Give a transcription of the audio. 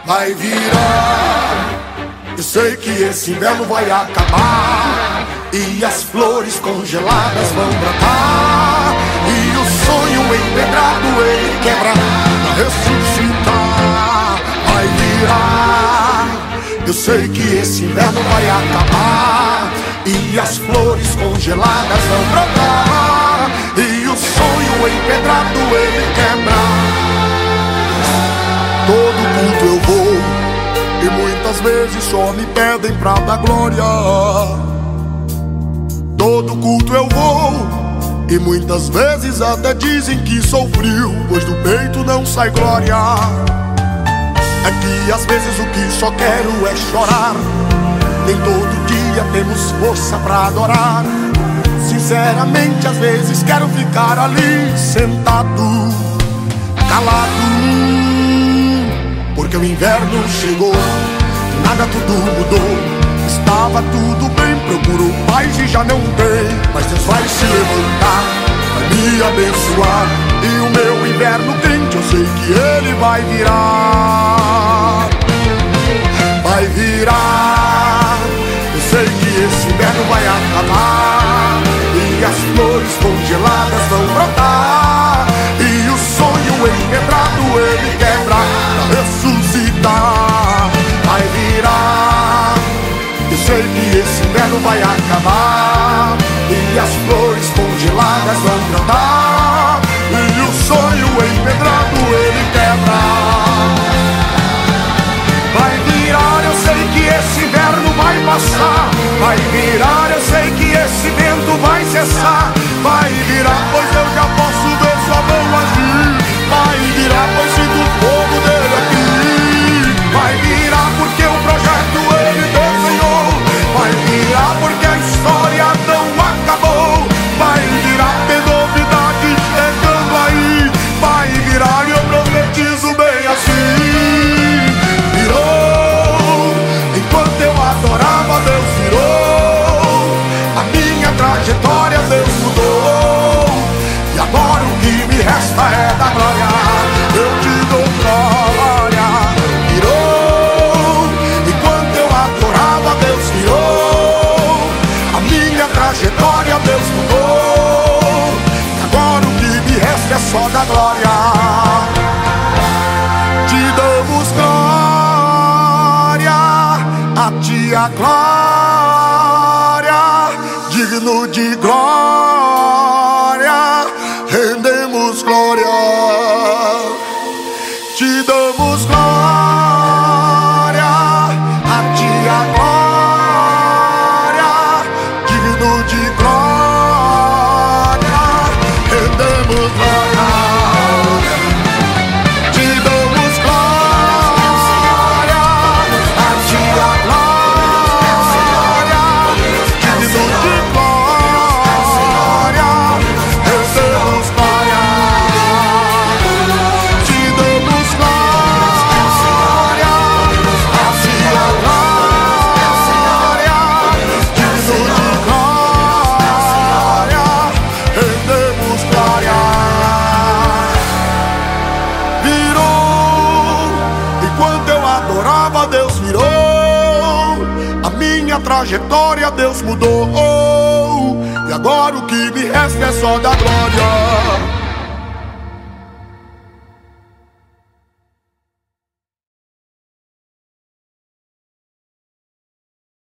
vai virar. Eu sei que esse inverno vai acabar e as flores congeladas vão brotar, e o sonho empedrado ele quebra pra ressuscitar. Vai virar. Eu sei que esse inverno vai acabar e as flores congeladas vão brotar, e o sonho empedrado ele quebra. Todo culto eu vou e muitas vezes só me pedem pra dar glória. Todo culto eu vou e muitas vezes até dizem que sou frio, pois do peito não sai glória. É que às vezes o que só quero é chorar, nem todo dia temos força pra adorar. Sinceramente às vezes quero ficar ali sentado, calado, porque o inverno chegou, do nada tudo mudou. Estava tudo bem, procuro paz e já não tem, mas Deus vai se levantar, vai me abençoar, e o meu inverno quente eu sei que ele vai virar. Vai virar. Eu sei que esse inverno vai acabar e as flores congeladas vão brotar, e o sonho empedrado ele quebra pra ressuscitar. Vai virar. Eu sei que esse inverno vai acabar e as flores congeladas vão brotar, e o sonho empedrado ele quebra. Vai virar. Eu sei que esse inverno vai passar. Vai virar. Eu sei que esse vento vai cessar. Vai virar, pois eu já posso ver sua mão agir. Vai virar, pois sinto o fogo dele aqui. Vai virar, porque o projeto ele desenhou. Vai virar, porque a história não acabou. Vai virar, tem novidade chegando aí. Vai virar, eu profetizo bem assim. Virou. Enquanto eu adorava, Deus virou. A minha trajetória Deus mudou, e agora o que me resta é dar glória. Eu te dou glória. Virou. Enquanto eu adorava, Deus virou. A minha trajetória Deus mudou, e agora o que me resta é só dar glória. Te damos glória, a ti a glória, digno de glória, rendemos glória. Te damos glória, a ti a glória, digno de glória, rendemos glória. Te damos glória, a ti a glória, digno de glória, rendemos glória. Te damos glória, a ti a glória, digno de glória, rendemos glória. Virou. Enquanto eu adorava, Deus virou. A minha trajetória Deus mudou, e agora o que me resta é só dar glória.